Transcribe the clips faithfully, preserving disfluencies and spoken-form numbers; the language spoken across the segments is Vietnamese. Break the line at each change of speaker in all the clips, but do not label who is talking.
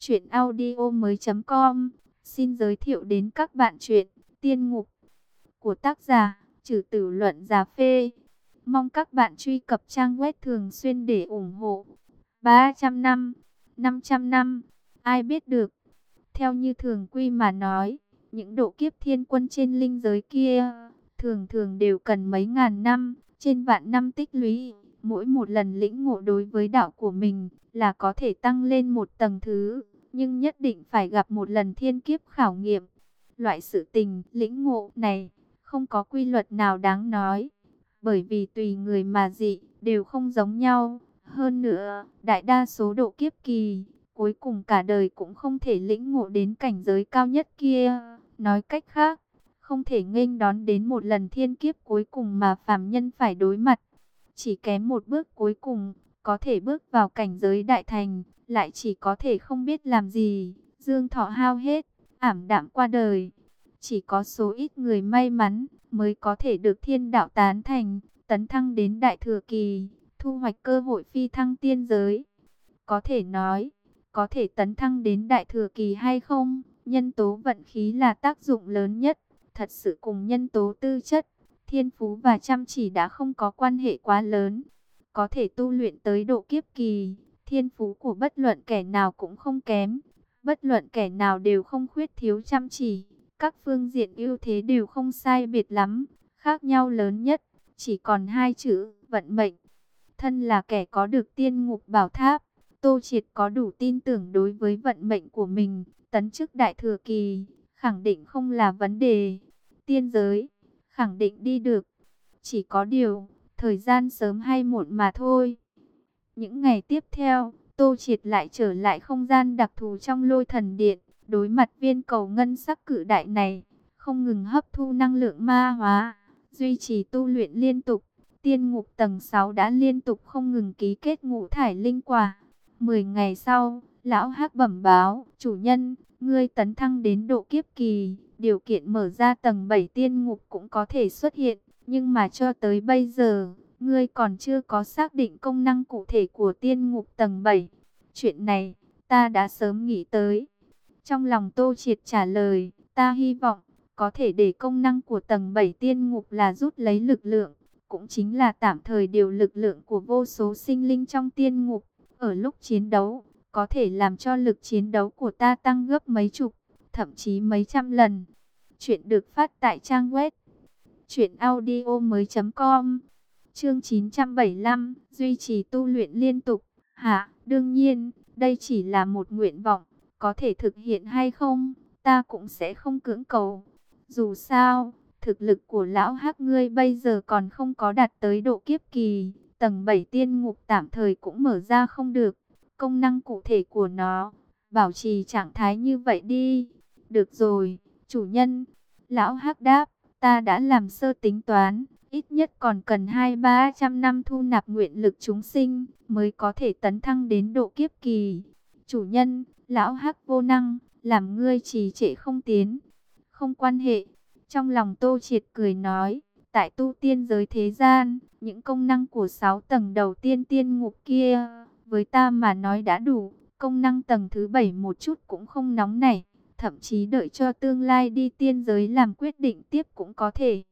Chuyện audio mới com xin giới thiệu đến các bạn chuyện Tiên Ngục của tác giả Trừ Tử Luận Giá Phê. Mong các bạn truy cập trang web thường xuyên để ủng hộ. ba trăm năm, năm trăm năm, ai biết được. Theo như thường quy mà nói, những độ kiếp thiên quân trên linh giới kia thường thường đều cần mấy ngàn năm, trên vạn năm tích lũy. Mỗi một lần lĩnh ngộ đối với đạo của mình là có thể tăng lên một tầng thứ, nhưng nhất định phải gặp một lần thiên kiếp khảo nghiệm. Loại sự tình lĩnh ngộ này không có quy luật nào đáng nói, bởi vì tùy người mà dị, đều không giống nhau. Hơn nữa, đại đa số độ kiếp kỳ, cuối cùng cả đời cũng không thể lĩnh ngộ đến cảnh giới cao nhất kia. Nói cách khác, không thể nghênh đón đến một lần thiên kiếp cuối cùng mà phàm nhân phải đối mặt. Chỉ kém một bước cuối cùng, có thể bước vào cảnh giới đại thành, lại chỉ có thể không biết làm gì, dương thọ hao hết, ảm đạm qua đời. Chỉ có số ít người may mắn mới có thể được thiên đạo tán thành, tấn thăng đến đại thừa kỳ, thu hoạch cơ hội phi thăng tiên giới. Có thể nói, có thể tấn thăng đến đại thừa kỳ hay không, nhân tố vận khí là tác dụng lớn nhất, thật sự cùng nhân tố tư chất, thiên phú và chăm chỉ đã không có quan hệ quá lớn. Có thể tu luyện tới độ kiếp kỳ, thiên phú của bất luận kẻ nào cũng không kém, bất luận kẻ nào đều không khuyết thiếu chăm chỉ, các phương diện ưu thế đều không sai biệt lắm, khác nhau lớn nhất chỉ còn hai chữ vận mệnh. Thân là kẻ có được tiên ngục bảo tháp, Tô Triệt có đủ tin tưởng đối với vận mệnh của mình, tấn chức đại thừa kỳ, khẳng định không là vấn đề. Tiên giới, khẳng định đi được, chỉ có điều, thời gian sớm hay muộn mà thôi. Những ngày tiếp theo, Tô Triệt lại trở lại không gian đặc thù trong Lôi Thần Điện, đối mặt viên cầu ngân sắc cự đại này, không ngừng hấp thu năng lượng ma hóa, duy trì tu luyện liên tục. Tiên ngục tầng sáu đã liên tục không ngừng ký kết ngũ thải linh quả. Mười ngày sau, lão Hắc bẩm báo, chủ nhân, ngươi tấn thăng đến độ kiếp kỳ, điều kiện mở ra tầng bảy tiên ngục cũng có thể xuất hiện, nhưng mà cho tới bây giờ, ngươi còn chưa có xác định công năng cụ thể của tiên ngục tầng bảy. Chuyện này, ta đã sớm nghĩ tới. Trong lòng Tô Triệt trả lời, ta hy vọng, có thể để công năng của tầng bảy tiên ngục là rút lấy lực lượng, cũng chính là tạm thời điều lực lượng của vô số sinh linh trong tiên ngục. Ở lúc chiến đấu, có thể làm cho lực chiến đấu của ta tăng gấp mấy chục, thậm chí mấy trăm lần. Chuyện được phát tại trang web chuyện audio mới com. Chương chín trăm bảy mươi lăm, duy trì tu luyện liên tục. Hả, đương nhiên, đây chỉ là một nguyện vọng, có thể thực hiện hay không, ta cũng sẽ không cưỡng cầu. Dù sao, thực lực của lão Hắc ngươi bây giờ còn không có đạt tới độ kiếp kỳ, tầng bảy tiên ngục tạm thời cũng mở ra không được. Công năng cụ thể của nó, bảo trì trạng thái như vậy đi. Được rồi, chủ nhân. Lão Hắc đáp, ta đã làm sơ tính toán, ít nhất còn cần hai ba trăm năm thu nạp nguyện lực chúng sinh, mới có thể tấn thăng đến độ kiếp kỳ. Chủ nhân, lão Hắc vô năng, làm ngươi trì trệ không tiến. Không quan hệ. Trong lòng Tô Triệt cười nói, tại tu tiên giới thế gian, những công năng của sáu tầng đầu tiên tiên ngục kia, với ta mà nói đã đủ. Công năng tầng thứ bảy một chút cũng không nóng nảy, thậm chí đợi cho tương lai đi tiên giới làm quyết định tiếp cũng có thể.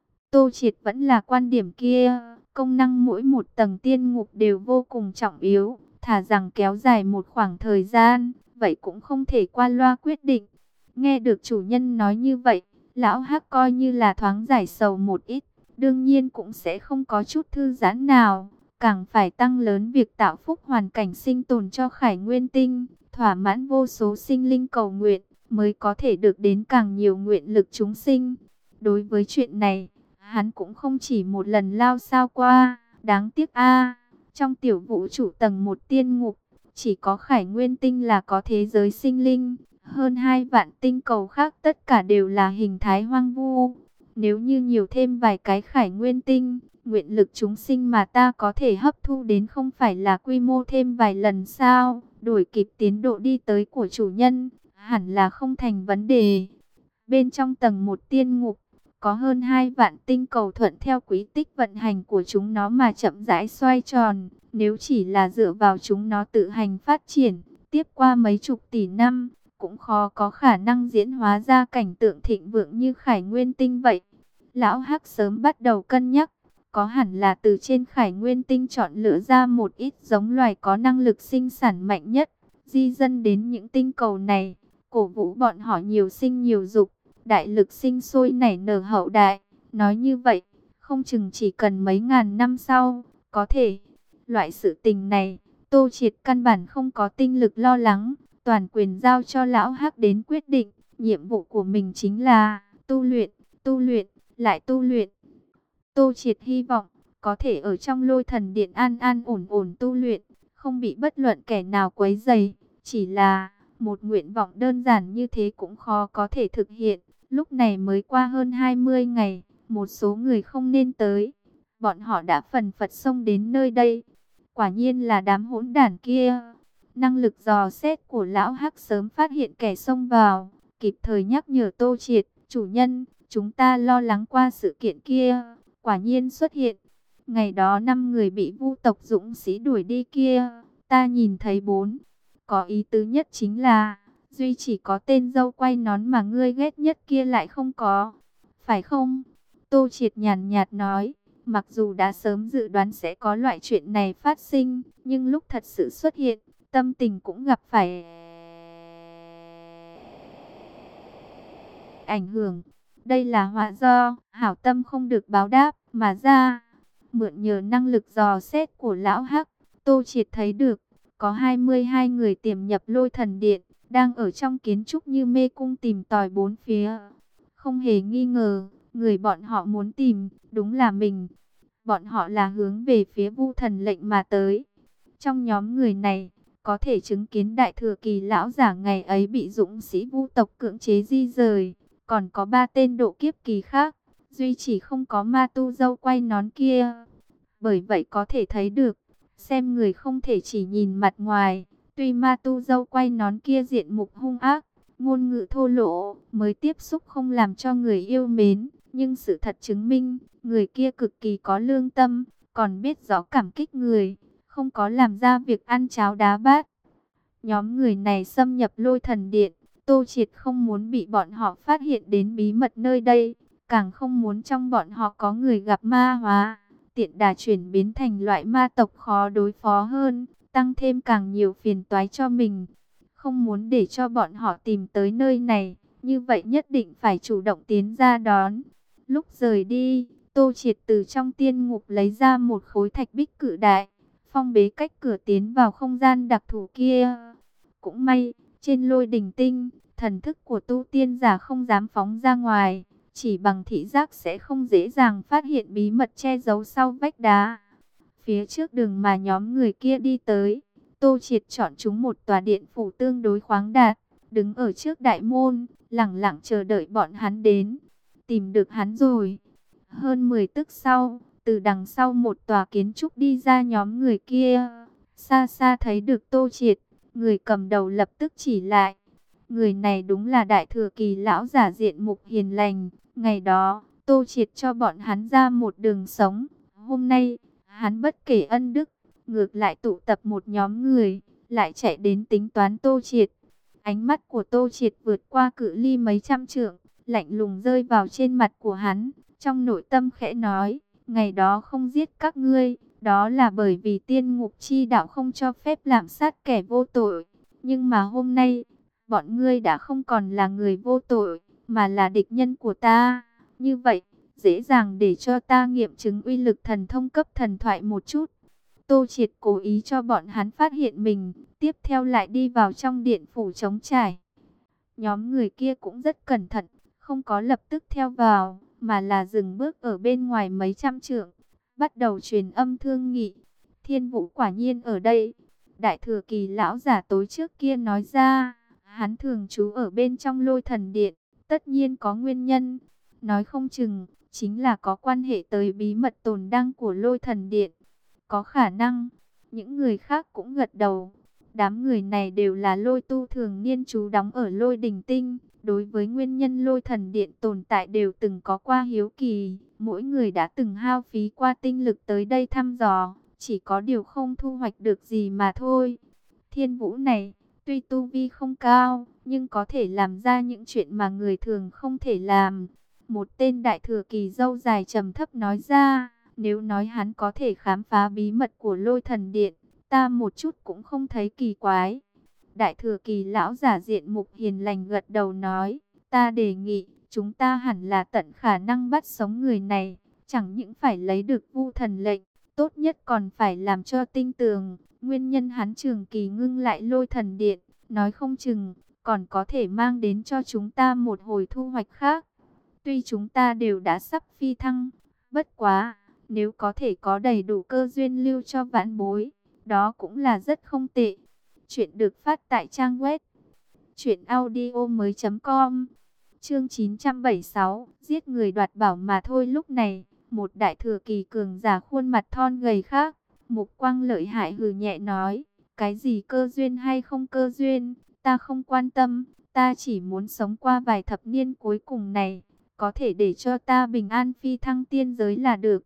Tô Triệt vẫn là quan điểm kia, công năng mỗi một tầng tiên ngục đều vô cùng trọng yếu, thà rằng kéo dài một khoảng thời gian, vậy cũng không thể qua loa quyết định. Nghe được chủ nhân nói như vậy, lão Hắc coi như là thoáng giải sầu một ít, đương nhiên cũng sẽ không có chút thư giãn nào, càng phải tăng lớn việc tạo phúc hoàn cảnh sinh tồn cho Khải Nguyên Tinh, thỏa mãn vô số sinh linh cầu nguyện, mới có thể được đến càng nhiều nguyện lực chúng sinh. Đối với chuyện này, hắn cũng không chỉ một lần lao sao qua, đáng tiếc a, trong tiểu vũ trụ tầng một tiên ngục, chỉ có Khải Nguyên Tinh là có thế giới sinh linh. Hơn hai vạn tinh cầu khác tất cả đều là hình thái hoang vu. Nếu như nhiều thêm vài cái Khải Nguyên Tinh, nguyện lực chúng sinh mà ta có thể hấp thu đến không phải là quy mô thêm vài lần sao? Đuổi kịp tiến độ đi tới của chủ nhân, hẳn là không thành vấn đề. Bên trong tầng một tiên ngục, có hơn hai vạn tinh cầu thuận theo quý tích vận hành của chúng nó mà chậm rãi xoay tròn. Nếu chỉ là dựa vào chúng nó tự hành phát triển, Tiếp qua mấy chục tỷ năm, cũng khó có khả năng diễn hóa ra cảnh tượng thịnh vượng như Khải Nguyên Tinh vậy. Lão Hắc sớm bắt đầu cân nhắc, có hẳn là từ trên Khải Nguyên Tinh chọn lựa ra một ít giống loài có năng lực sinh sản mạnh nhất, di dân đến những tinh cầu này, cổ vũ bọn họ nhiều sinh nhiều dục, đại lực sinh sôi nảy nở hậu đại. Nói như vậy, không chừng chỉ cần mấy ngàn năm sau, có thể. Loại sự tình này, Tô Triệt căn bản không có tinh lực lo lắng, toàn quyền giao cho Lão Hắc đến quyết định. Nhiệm vụ của mình chính là tu luyện, tu luyện, lại tu luyện. Tô Triệt hy vọng có thể ở trong Lôi Thần Điện an an ổn ổn tu luyện, không bị bất luận kẻ nào quấy rầy. Chỉ là một nguyện vọng đơn giản như thế cũng khó có thể thực hiện. Lúc này mới qua hơn hai mươi ngày, một số người không nên tới, bọn họ đã phần phật xông đến nơi đây. Quả nhiên là đám hỗn đản kia. Năng lực dò xét của Lão Hắc sớm phát hiện kẻ xông vào, kịp thời nhắc nhở Tô Triệt, chủ nhân, chúng ta lo lắng qua sự kiện kia, quả nhiên xuất hiện. Ngày đó năm người bị Vu tộc dũng sĩ đuổi đi kia, ta nhìn thấy bốn. Có ý tứ nhất chính là, duy chỉ có tên dâu quay nón mà ngươi ghét nhất kia lại không có. Phải không? Tô Triệt nhàn nhạt nói, mặc dù đã sớm dự đoán sẽ có loại chuyện này phát sinh, nhưng lúc thật sự xuất hiện, tâm tình cũng gặp phải ảnh hưởng. Đây là họa do hảo tâm không được báo đáp mà ra. Mượn nhờ năng lực dò xét của Lão Hắc, Tô Triệt thấy được có hai mươi hai người tiềm nhập Lôi Thần Điện, đang ở trong kiến trúc như mê cung tìm tòi bốn phía. Không hề nghi ngờ, người bọn họ muốn tìm đúng là mình. Bọn họ là hướng về phía Vu Thần lệnh mà tới. Trong nhóm người này, có thể chứng kiến Đại Thừa Kỳ lão giả ngày ấy bị dũng sĩ Vu tộc cưỡng chế di rời. Còn có ba tên độ kiếp kỳ khác, duy chỉ không có ma tu dâu quay nón kia. Bởi vậy có thể thấy được, xem người không thể chỉ nhìn mặt ngoài. Tuy ma tu dâu quay nón kia diện mục hung ác, ngôn ngữ thô lỗ, mới tiếp xúc không làm cho người yêu mến. Nhưng sự thật chứng minh, người kia cực kỳ có lương tâm, còn biết rõ cảm kích người, không có làm ra việc ăn cháo đá bát. Nhóm người này xâm nhập Lôi Thần Điện, Tô Triệt không muốn bị bọn họ phát hiện đến bí mật nơi đây, càng không muốn trong bọn họ có người gặp ma hóa, tiện đà chuyển biến thành loại ma tộc khó đối phó hơn, tăng thêm càng nhiều phiền toái cho mình. Không muốn để cho bọn họ tìm tới nơi này, như vậy nhất định phải chủ động tiến ra đón. Lúc rời đi, Tô Triệt từ trong tiên ngục lấy ra một khối thạch bích cự đại, phong bế cách cửa tiến vào không gian đặc thù kia. Cũng may, trên Lôi Đình Tinh, thần thức của tu tiên giả không dám phóng ra ngoài, chỉ bằng thị giác sẽ không dễ dàng phát hiện bí mật che giấu sau vách đá. Phía trước đường mà nhóm người kia đi tới, Tô Triệt chọn chúng một tòa điện phủ tương đối khoáng đạt, đứng ở trước đại môn, lẳng lặng chờ đợi bọn hắn đến. Tìm được hắn rồi. Hơn mười tức sau, từ đằng sau một tòa kiến trúc đi ra nhóm người kia. Xa xa thấy được Tô Triệt, người cầm đầu lập tức chỉ lại. Người này đúng là Đại Thừa Kỳ lão giả diện mục hiền lành. Ngày đó, Tô Triệt cho bọn hắn ra một đường sống. Hôm nay, hắn bất kể ân đức, ngược lại tụ tập một nhóm người, lại chạy đến tính toán Tô Triệt. Ánh mắt của Tô Triệt vượt qua cự ly mấy trăm trượng, lạnh lùng rơi vào trên mặt của hắn. Trong nội tâm khẽ nói, ngày đó không giết các ngươi, đó là bởi vì tiên ngục chi đạo không cho phép lạm sát kẻ vô tội. Nhưng mà hôm nay, bọn ngươi đã không còn là người vô tội, mà là địch nhân của ta. Như vậy, dễ dàng để cho ta nghiệm chứng uy lực thần thông cấp thần thoại một chút. Tô Triệt cố ý cho bọn hắn phát hiện mình, tiếp theo lại đi vào trong điện phủ trống trải. Nhóm người kia cũng rất cẩn thận, không có lập tức theo vào, mà là dừng bước ở bên ngoài mấy trăm trượng, bắt đầu truyền âm thương nghị. Thiên Vũ quả nhiên ở đây. Đại Thừa Kỳ lão giả tối trước kia nói ra, hắn thường trú ở bên trong Lôi Thần Điện, tất nhiên có nguyên nhân. Nói không chừng, chính là có quan hệ tới bí mật tồn đăng của Lôi Thần Điện. Có khả năng, những người khác cũng gật đầu. Đám người này đều là lôi tu thường niên trú đóng ở Lôi Đình Tinh. Đối với nguyên nhân Lôi Thần Điện tồn tại đều từng có qua hiếu kỳ. Mỗi người đã từng hao phí qua tinh lực tới đây thăm dò. Chỉ có điều không thu hoạch được gì mà thôi. Thiên Vũ này, Tuy tu vi không cao, nhưng có thể làm ra những chuyện mà người thường không thể làm. Một tên đại thừa kỳ râu dài trầm thấp nói ra, nếu nói hắn có thể khám phá bí mật của Lôi Thần Điện, ta một chút cũng không thấy kỳ quái. Đại thừa kỳ lão giả diện mục hiền lành gật đầu nói, ta đề nghị, chúng ta hẳn là tận khả năng bắt sống người này, chẳng những phải lấy được Vu Thần lệnh, tốt nhất còn phải làm cho tinh tường. Nguyên nhân hắn trường kỳ ngưng lại Lôi Thần Điện, nói không chừng còn có thể mang đến cho chúng ta một hồi thu hoạch khác. Tuy chúng ta đều đã sắp phi thăng, bất quá, nếu có thể có đầy đủ cơ duyên lưu cho vãn bối, đó cũng là rất không tệ. Chuyện được phát tại trang web truyện audio mới chấm com. Chương chín trăm bảy mươi sáu, giết người đoạt bảo mà thôi. Lúc này, một đại thừa kỳ cường giả khuôn mặt thon gầy khác, mục quang lợi hại hừ nhẹ nói, cái gì cơ duyên hay không cơ duyên, ta không quan tâm, ta chỉ muốn sống qua vài thập niên cuối cùng này, có thể để cho ta bình an phi thăng tiên giới là được.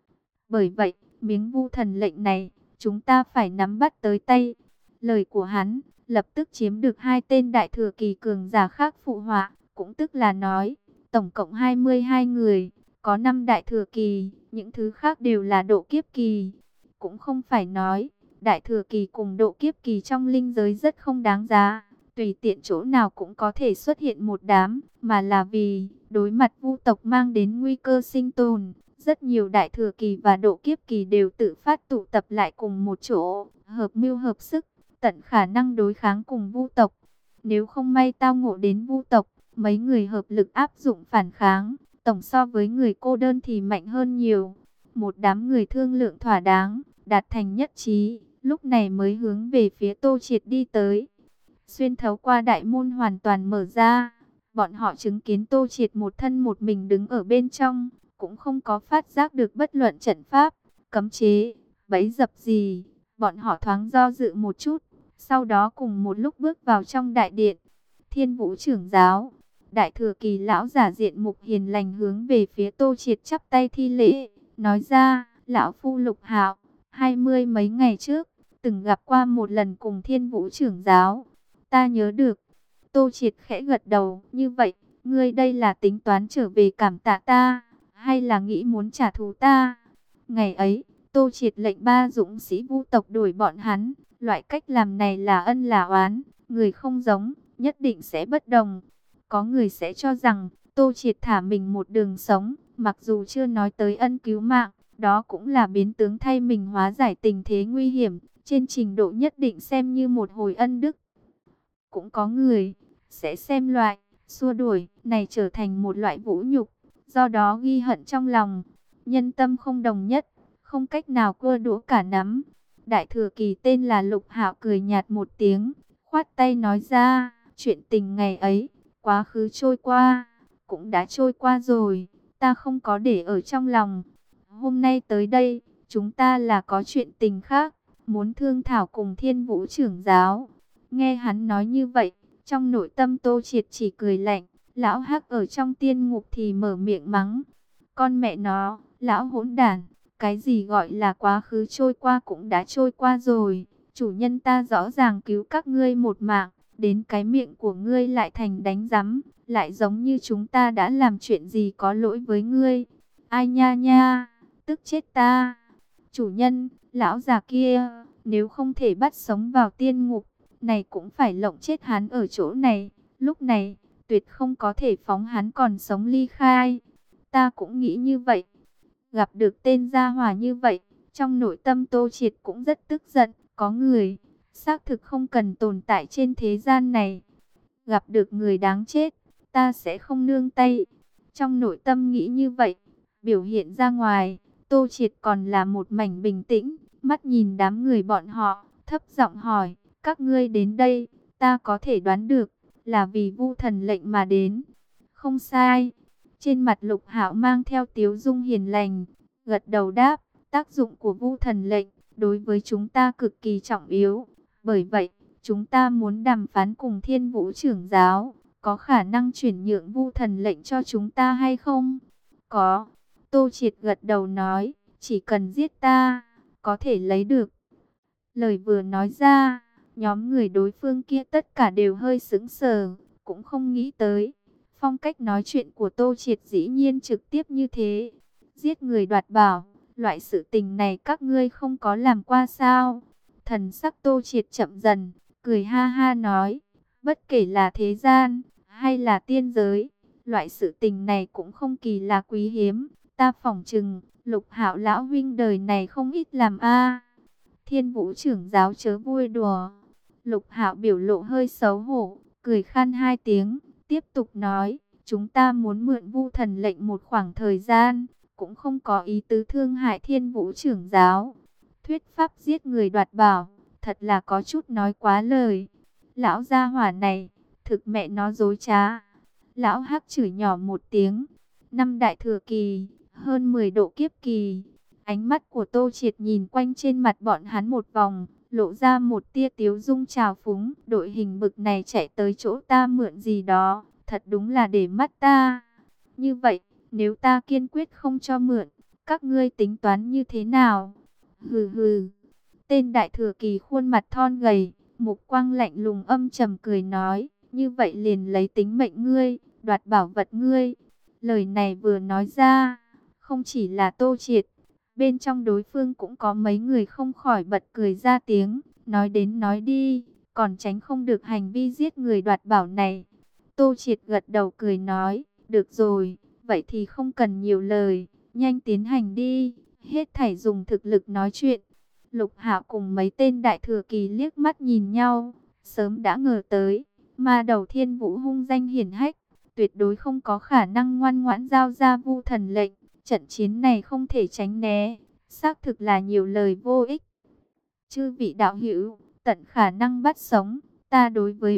Bởi vậy, miếng Vu Thần lệnh này, chúng ta phải nắm bắt tới tay. Lời của hắn, lập tức chiếm được hai tên đại thừa kỳ cường giả khác phụ họa, cũng tức là nói, tổng cộng hai mươi hai người, có năm đại thừa kỳ, những thứ khác đều là độ kiếp kỳ. Cũng không phải nói, đại thừa kỳ cùng độ kiếp kỳ trong linh giới rất không đáng giá, tùy tiện chỗ nào cũng có thể xuất hiện một đám, mà là vì, đối mặt Vu tộc mang đến nguy cơ sinh tồn, rất nhiều đại thừa kỳ và độ kiếp kỳ đều tự phát tụ tập lại cùng một chỗ, hợp mưu hợp sức, tận khả năng đối kháng cùng Vu tộc. Nếu không may tao ngộ đến Vu tộc, mấy người hợp lực áp dụng phản kháng, tổng so với người cô đơn thì mạnh hơn nhiều. Một đám người thương lượng thỏa đáng, đạt thành nhất trí, lúc này mới hướng về phía Tô Triệt đi tới. Xuyên thấu qua đại môn hoàn toàn mở ra, bọn họ chứng kiến Tô Triệt một thân một mình đứng ở bên trong, cũng không có phát giác được bất luận trận pháp, cấm chế, bẫy dập gì. Bọn họ thoáng do dự một chút, sau đó cùng một lúc bước vào trong đại điện. Thiên Vũ trưởng giáo, đại thừa kỳ lão giả diện mục hiền lành hướng về phía Tô Triệt chắp tay thi lễ, nói ra, lão phu Lục Hạo, hai mươi mấy ngày trước, từng gặp qua một lần cùng Thiên Vũ trưởng giáo. Ta nhớ được. Tô Triệt khẽ gật đầu, như vậy, ngươi đây là tính toán trở về cảm tạ ta, hay là nghĩ muốn trả thù ta? Ngày ấy, Tô Triệt lệnh ba dũng sĩ Vu tộc đuổi bọn hắn, loại cách làm này là ân là oán, người không giống, nhất định sẽ bất đồng. Có người sẽ cho rằng, Tô Triệt thả mình một đường sống, mặc dù chưa nói tới ân cứu mạng, đó cũng là biến tướng thay mình hóa giải tình thế nguy hiểm, trên trình độ nhất định xem như một hồi ân đức. Cũng có người sẽ xem loại xua đuổi này trở thành một loại vũ nhục, do đó ghi hận trong lòng. Nhân tâm không đồng nhất, không cách nào cua đũa cả nắm. Đại thừa kỳ tên là Lục Hạo cười nhạt một tiếng, khoát tay nói ra, chuyện tình ngày ấy, quá khứ trôi qua, cũng đã trôi qua rồi, ta không có để ở trong lòng. Hôm nay tới đây, chúng ta là có chuyện tình khác, muốn thương thảo cùng Thiên Vũ trưởng giáo. Nghe hắn nói như vậy, trong nội tâm Tô Triệt chỉ cười lạnh, lão hắc ở trong tiên ngục thì mở miệng mắng. Con mẹ nó, lão hỗn đản, cái gì gọi là quá khứ trôi qua cũng đã trôi qua rồi. Chủ nhân ta rõ ràng cứu các ngươi một mạng, đến cái miệng của ngươi lại thành đánh rắm, lại giống như chúng ta đã làm chuyện gì có lỗi với ngươi. Ai nha nha, tức chết ta. Chủ nhân, lão già kia, nếu không thể bắt sống vào tiên ngục, này cũng phải lộng chết hắn ở chỗ này. Lúc này, tuyệt không có thể phóng hắn còn sống ly khai. Ta cũng nghĩ như vậy. Gặp được tên gia hỏa như vậy, trong nội tâm Tô Triệt cũng rất tức giận. Có người, xác thực không cần tồn tại trên thế gian này. Gặp được người đáng chết, ta sẽ không nương tay. Trong nội tâm nghĩ như vậy, biểu hiện ra ngoài, Tô Triệt còn là một mảnh bình tĩnh, mắt nhìn đám người bọn họ, thấp giọng hỏi, các ngươi đến đây, ta có thể đoán được, là vì Vu Thần lệnh mà đến. Không sai. Trên mặt Lục Hạo mang theo tiếu dung hiền lành, gật đầu đáp, tác dụng của Vu Thần lệnh đối với chúng ta cực kỳ trọng yếu. Bởi vậy, chúng ta muốn đàm phán cùng Thiên Vũ trưởng giáo, có khả năng chuyển nhượng Vu Thần lệnh cho chúng ta hay không? Có. Tô Triệt gật đầu nói, chỉ cần giết ta, có thể lấy được. Lời vừa nói ra, Nhóm người đối phương kia tất cả đều hơi sững sờ, cũng không nghĩ tới. Phong cách nói chuyện của Tô Triệt dĩ nhiên trực tiếp như thế. Giết người đoạt bảo, loại sự tình này các ngươi không có làm qua sao? Thần sắc Tô Triệt chậm dần, cười ha ha nói, bất kể là thế gian hay là tiên giới, loại sự tình này cũng không kỳ là quý hiếm. Ta phỏng chừng, Lục Hạo lão huynh đời này không ít làm a. Thiên Vũ trưởng giáo chớ vui đùa. Lục Hạo biểu lộ hơi xấu hổ, cười khan hai tiếng, tiếp tục nói, chúng ta muốn mượn Vu Thần lệnh một khoảng thời gian, cũng không có ý tứ thương hại Thiên Vũ trưởng giáo. Thuyết pháp giết người đoạt bảo, thật là có chút nói quá lời. Lão gia hỏa này, thực mẹ nó dối trá. Lão Hắc chửi nhỏ một tiếng, năm đại thừa kỳ, hơn mười độ kiếp kỳ. Ánh mắt của Tô Triệt nhìn quanh trên mặt bọn hắn một vòng, lộ ra một tia tiếu dung trào phúng. Đội hình bực này chạy tới chỗ ta mượn gì đó, thật đúng là để mắt ta. Như vậy, nếu ta kiên quyết không cho mượn, các ngươi tính toán như thế nào? Hừ hừ. Tên đại thừa kỳ khuôn mặt thon gầy, mục quang lạnh lùng âm trầm cười nói, như vậy liền lấy tính mệnh ngươi, đoạt bảo vật ngươi. Lời này vừa nói ra, không chỉ là Tô Triệt, bên trong đối phương cũng có mấy người không khỏi bật cười ra tiếng, nói đến nói đi, còn tránh không được hành vi giết người đoạt bảo này. Tô Triệt gật đầu cười nói, được rồi, vậy thì không cần nhiều lời, nhanh tiến hành đi, hết thảy dùng thực lực nói chuyện. Lục Hạo cùng mấy tên đại thừa kỳ liếc mắt nhìn nhau, sớm đã ngờ tới, ma đầu Thiên Vũ hung danh hiển hách, tuyệt đối không có khả năng ngoan ngoãn giao ra Vu Thần lệnh. Trận chiến này không thể tránh né, xác thực là nhiều lời vô ích. Chư vị đạo hữu, tận khả năng bắt sống, ta đối với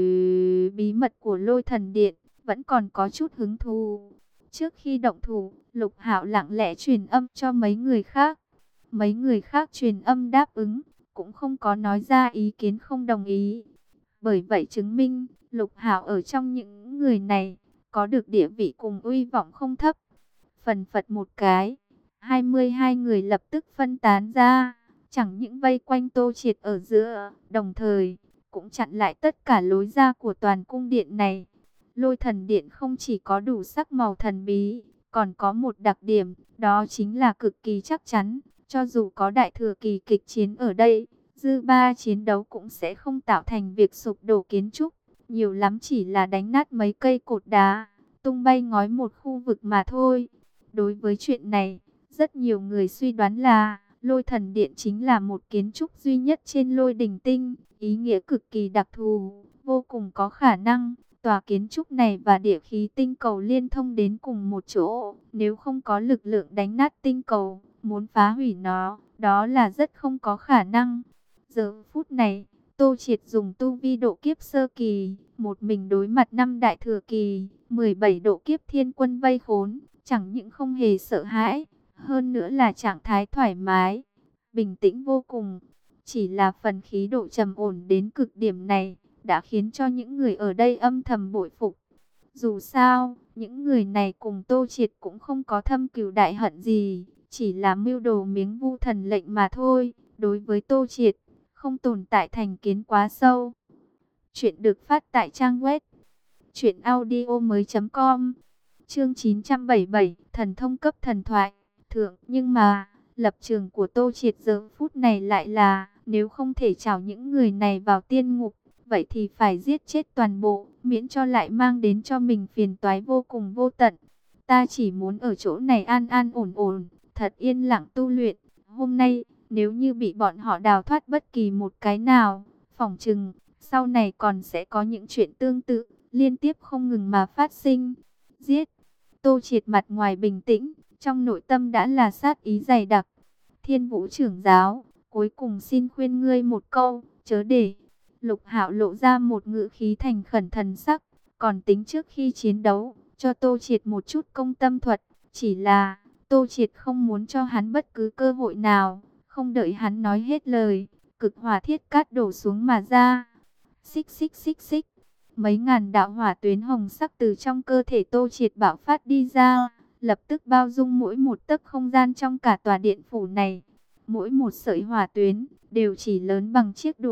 bí mật của Lôi Thần Điện vẫn còn có chút hứng thú. Trước khi động thủ, Lục Hạo lặng lẽ truyền âm cho mấy người khác. Mấy người khác truyền âm đáp ứng, cũng không có nói ra ý kiến không đồng ý. Bởi vậy chứng minh, Lục Hạo ở trong những người này, có được địa vị cùng uy vọng không thấp. Phần phật một cái, hai mươi hai người lập tức phân tán ra, chẳng những vây quanh Tô Triệt ở giữa, đồng thời cũng chặn lại tất cả lối ra của toàn cung điện này. Lôi Thần Điện không chỉ có đủ sắc màu thần bí, còn có một đặc điểm, đó chính là cực kỳ chắc chắn. Cho dù có đại thừa kỳ kịch chiến ở đây, dư ba chiến đấu cũng sẽ không tạo thành việc sụp đổ kiến trúc, nhiều lắm chỉ là đánh nát mấy cây cột đá, tung bay ngói một khu vực mà thôi. Đối với chuyện này, rất nhiều người suy đoán là Lôi Thần Điện chính là một kiến trúc duy nhất trên Lôi Đỉnh Tinh, ý nghĩa cực kỳ đặc thù, vô cùng có khả năng tòa kiến trúc này và địa khí tinh cầu liên thông đến cùng một chỗ. Nếu không có lực lượng đánh nát tinh cầu, muốn phá hủy nó, đó là rất không có khả năng. Giờ phút này, Tô Triệt dùng tu vi độ kiếp sơ kỳ, một mình đối mặt năm đại thừa kỳ, mười bảy độ kiếp thiên quân vây khốn, chẳng những không hề sợ hãi, hơn nữa là trạng thái thoải mái, bình tĩnh vô cùng. Chỉ là phần khí độ trầm ổn đến cực điểm này, đã khiến cho những người ở đây âm thầm bội phục. Dù sao, những người này cùng Tô Triệt cũng không có thâm cừu đại hận gì, chỉ là mưu đồ miếng Vu Thần lệnh mà thôi. Đối với Tô Triệt, không tồn tại thành kiến quá sâu. Chuyện được phát tại trang web truyện audio mới chấm com. Chương chín trăm bảy mươi bảy, thần thông cấp thần thoại. Thượng, nhưng mà, lập trường của Tô Triệt giờ phút này lại là, nếu không thể trảo những người này vào tiên ngục, vậy thì phải giết chết toàn bộ, miễn cho lại mang đến cho mình phiền toái vô cùng vô tận. Ta chỉ muốn ở chỗ này an an ổn ổn, thật yên lặng tu luyện. Hôm nay, nếu như bị bọn họ đào thoát bất kỳ một cái nào, phỏng chừng, sau này còn sẽ có những chuyện tương tự, liên tiếp không ngừng mà phát sinh. Giết! Tô Triệt mặt ngoài bình tĩnh, trong nội tâm đã là sát ý dày đặc. Thiên Vũ trưởng giáo, cuối cùng xin khuyên ngươi một câu, chớ để. Lục Hạo lộ ra một ngữ khí thành khẩn thần sắc, còn tính trước khi chiến đấu, cho Tô Triệt một chút công tâm thuật. Chỉ là, Tô Triệt không muốn cho hắn bất cứ cơ hội nào, không đợi hắn nói hết lời, cực hỏa thiết cát đổ xuống mà ra. Xích xích xích xích, mấy ngàn đạo hỏa tuyến hồng sắc từ trong cơ thể Tô Triệt bạo phát đi ra, lập tức bao dung mỗi một tấc không gian trong cả tòa điện phủ này. Mỗi một sợi hỏa tuyến đều chỉ lớn bằng chiếc đũa,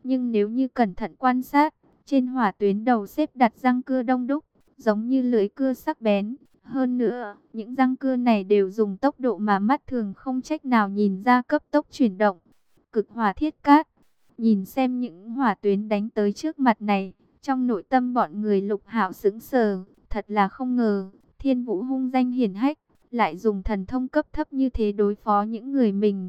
Nhưng nếu như cẩn thận quan sát, trên hỏa tuyến đầu xếp đặt răng cưa đông đúc, giống như lưỡi cưa sắc bén. Hơn nữa, những răng cưa này đều dùng tốc độ mà mắt thường không trách nào nhìn ra cấp tốc chuyển động. Cực hỏa thiết cát, nhìn xem những hỏa tuyến đánh tới trước mặt này, trong nội tâm bọn người Lục Hạo sững sờ, thật là không ngờ, Thiên Vũ hung danh hiển hách, lại dùng thần thông cấp thấp như thế đối phó những người mình.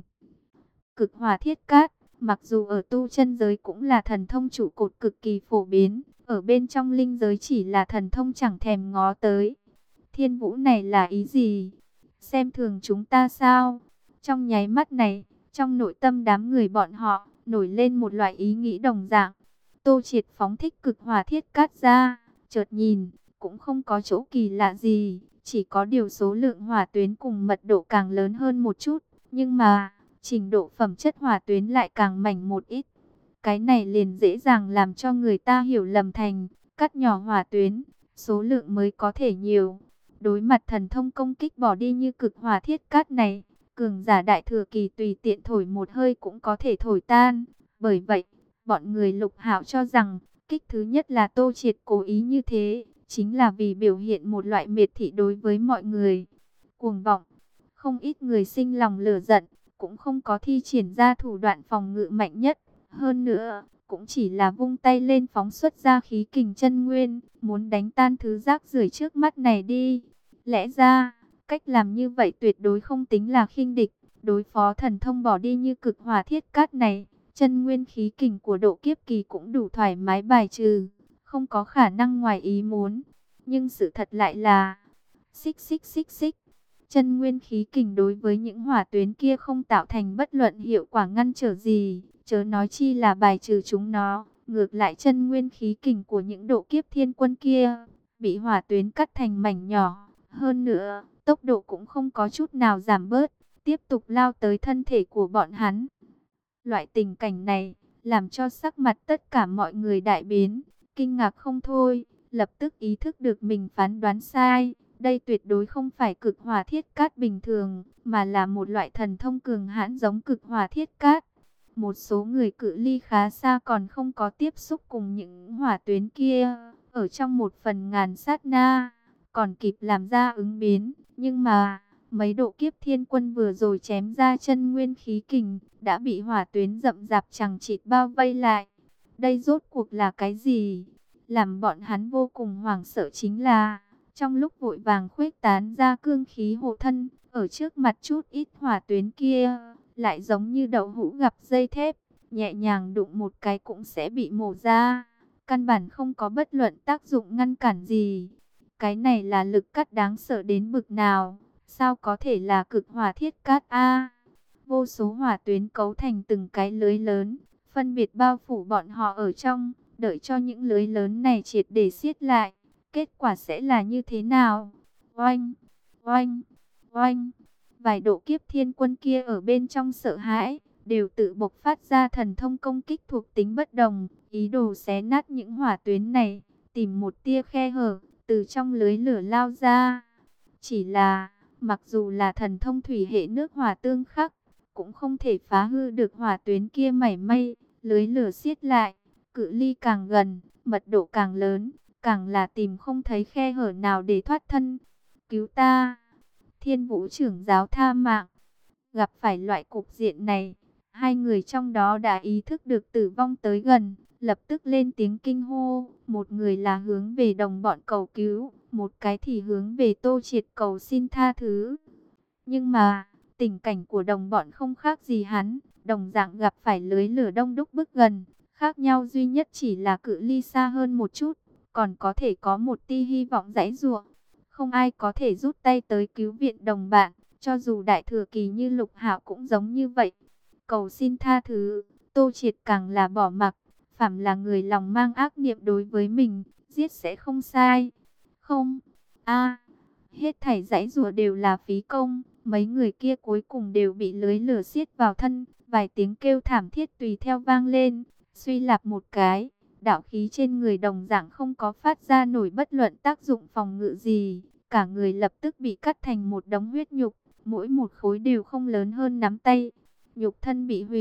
Cực hỏa thiết cát, mặc dù ở tu chân giới cũng là thần thông trụ cột cực kỳ phổ biến, ở bên trong linh giới chỉ là thần thông chẳng thèm ngó tới. Thiên Vũ này là ý gì? Xem thường chúng ta sao? Trong nháy mắt này, trong nội tâm đám người bọn họ, nổi lên một loại ý nghĩ đồng dạng. Tô Triệt phóng thích cực hỏa thiết cát ra, chợt nhìn, cũng không có chỗ kỳ lạ gì, chỉ có điều số lượng hỏa tuyến cùng mật độ càng lớn hơn một chút, nhưng mà, trình độ phẩm chất hỏa tuyến lại càng mảnh một ít. Cái này liền dễ dàng làm cho người ta hiểu lầm thành, cắt nhỏ hỏa tuyến, số lượng mới có thể nhiều. Đối mặt thần thông công kích bỏ đi như cực hỏa thiết cát này, cường giả đại thừa kỳ tùy tiện thổi một hơi cũng có thể thổi tan. Bởi vậy, bọn người Lục Hạo cho rằng, kích thứ nhất là Tô Triệt cố ý như thế, chính là vì biểu hiện một loại miệt thị đối với mọi người. Cuồng vọng, không ít người sinh lòng lửa giận, cũng không có thi triển ra thủ đoạn phòng ngự mạnh nhất. Hơn nữa, cũng chỉ là vung tay lên phóng xuất ra khí kình chân nguyên, muốn đánh tan thứ rác rưởi trước mắt này đi. Lẽ ra, cách làm như vậy tuyệt đối không tính là khinh địch, đối phó thần thông bỏ đi như cực hỏa thiết cát này, chân nguyên khí kình của độ kiếp kỳ cũng đủ thoải mái bài trừ, không có khả năng ngoài ý muốn. Nhưng sự thật lại là, xích xích xích xích, chân nguyên khí kình đối với những hỏa tuyến kia không tạo thành bất luận hiệu quả ngăn trở gì, chớ nói chi là bài trừ chúng nó. Ngược lại chân nguyên khí kình của những độ kiếp thiên quân kia, bị hỏa tuyến cắt thành mảnh nhỏ. Hơn nữa, tốc độ cũng không có chút nào giảm bớt, tiếp tục lao tới thân thể của bọn hắn. Loại tình cảnh này, làm cho sắc mặt tất cả mọi người đại biến, kinh ngạc không thôi, lập tức ý thức được mình phán đoán sai. Đây tuyệt đối không phải cực hỏa thiết cát bình thường, mà là một loại thần thông cường hãn giống cực hỏa thiết cát. Một số người cự ly khá xa còn không có tiếp xúc cùng những hỏa tuyến kia, ở trong một phần ngàn sát na, còn kịp làm ra ứng biến. Nhưng mà, mấy độ kiếp thiên quân vừa rồi chém ra chân nguyên khí kình, đã bị hỏa tuyến rậm rạp chằng chịt bao vây lại. Đây rốt cuộc là cái gì? Làm bọn hắn vô cùng hoảng sợ chính là, trong lúc vội vàng khuếch tán ra cương khí hộ thân, ở trước mặt chút ít hỏa tuyến kia, lại giống như đậu hũ gặp dây thép, nhẹ nhàng đụng một cái cũng sẽ bị mổ ra. Căn bản không có bất luận tác dụng ngăn cản gì. Cái này là lực cắt đáng sợ đến bực nào? Sao có thể là cực hỏa thiết cát a? Vô số hỏa tuyến cấu thành từng cái lưới lớn, phân biệt bao phủ bọn họ ở trong, đợi cho những lưới lớn này triệt để siết lại. Kết quả sẽ là như thế nào? Oanh, oanh, oanh. Vài độ kiếp thiên quân kia ở bên trong sợ hãi, đều tự bộc phát ra thần thông công kích thuộc tính bất đồng, ý đồ xé nát những hỏa tuyến này, tìm một tia khe hở, từ trong lưới lửa lao ra. Chỉ là, mặc dù là thần thông thủy hệ nước hỏa tương khắc, cũng không thể phá hư được hỏa tuyến kia mảy may. Lưới lửa siết lại, cự ly càng gần, mật độ càng lớn, càng là tìm không thấy khe hở nào để thoát thân. Cứu ta! Thiên Vũ trưởng giáo tha mạng. Gặp phải loại cục diện này, hai người trong đó đã ý thức được tử vong tới gần, lập tức lên tiếng kinh hô. Một người là hướng về đồng bọn cầu cứu, một cái thì hướng về Tô Triệt cầu xin tha thứ. Nhưng mà, tình cảnh của đồng bọn không khác gì hắn, đồng dạng gặp phải lưới lửa đông đúc bước gần. Khác nhau duy nhất chỉ là cự ly xa hơn một chút, còn có thể có một tia hy vọng giãy giụa. Không ai có thể rút tay tới cứu viện đồng bạn, cho dù đại thừa kỳ như Lục Hạo cũng giống như vậy. Cầu xin tha thứ, Tô Triệt càng là bỏ mặc, phàm là người lòng mang ác niệm đối với mình, giết sẽ không sai. Không, a, hết thảy giãy giụa đều là phí công, mấy người kia cuối cùng đều bị lưới lửa siết vào thân, vài tiếng kêu thảm thiết tùy theo vang lên, suy lạp một cái. Đạo khí trên người đồng dạng không có phát ra nổi bất luận tác dụng phòng ngự gì, cả người lập tức bị cắt thành một đống huyết nhục, mỗi một khối đều không lớn hơn nắm tay. Nhục thân bị hủy,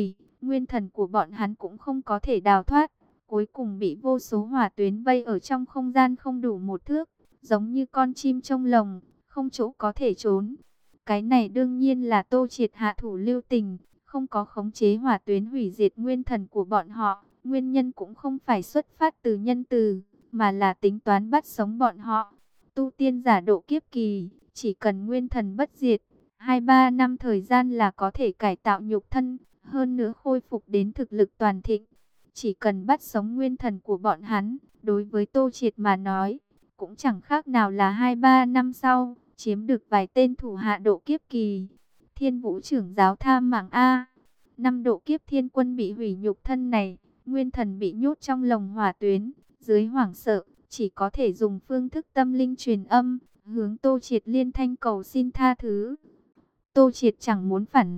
nguyên thần của bọn hắn cũng không có thể đào thoát, cuối cùng bị vô số hỏa tuyến vây ở trong không gian không đủ một thước, giống như con chim trong lồng, không chỗ có thể trốn. Cái này đương nhiên là Tô Triệt hạ thủ lưu tình, không có khống chế hỏa tuyến hủy diệt nguyên thần của bọn họ. Nguyên nhân cũng không phải xuất phát từ nhân từ, mà là tính toán bắt sống bọn họ. Tu tiên giả độ kiếp kỳ, chỉ cần nguyên thần bất diệt, hai ba năm thời gian là có thể cải tạo nhục thân, hơn nữa khôi phục đến thực lực toàn thịnh. Chỉ cần bắt sống nguyên thần của bọn hắn, đối với Tô Triệt mà nói, cũng chẳng khác nào là hai ba năm sau, chiếm được vài tên thủ hạ độ kiếp kỳ. Thiên Vũ trưởng giáo tham mạng A, năm độ kiếp thiên quân bị hủy nhục thân này, nguyên thần bị nhốt trong lồng hỏa tuyến, dưới hoảng sợ, chỉ có thể dùng phương thức tâm linh truyền âm, hướng Tô Triệt liên thanh cầu xin tha thứ. Tô Triệt chẳng muốn phản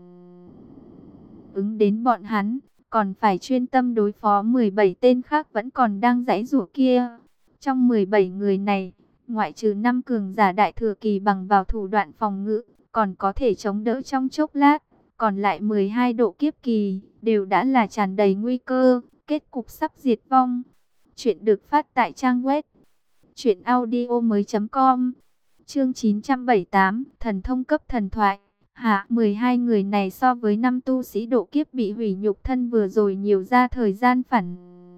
ứng đến bọn hắn, còn phải chuyên tâm đối phó mười bảy tên khác vẫn còn đang giãy giụa kia. Trong mười bảy người này, ngoại trừ năm cường giả đại thừa kỳ bằng vào thủ đoạn phòng ngự, còn có thể chống đỡ trong chốc lát, còn lại mười hai độ kiếp kỳ, đều đã là tràn đầy nguy cơ, kết cục sắp diệt vong. Chuyện được phát tại trang web truyện audio mới chấm com. Chương chín trăm bảy mươi tám, thần thông cấp thần thoại. Hạ, mười hai người này so với năm tu sĩ độ kiếp bị hủy nhục thân vừa rồi nhiều ra thời gian phản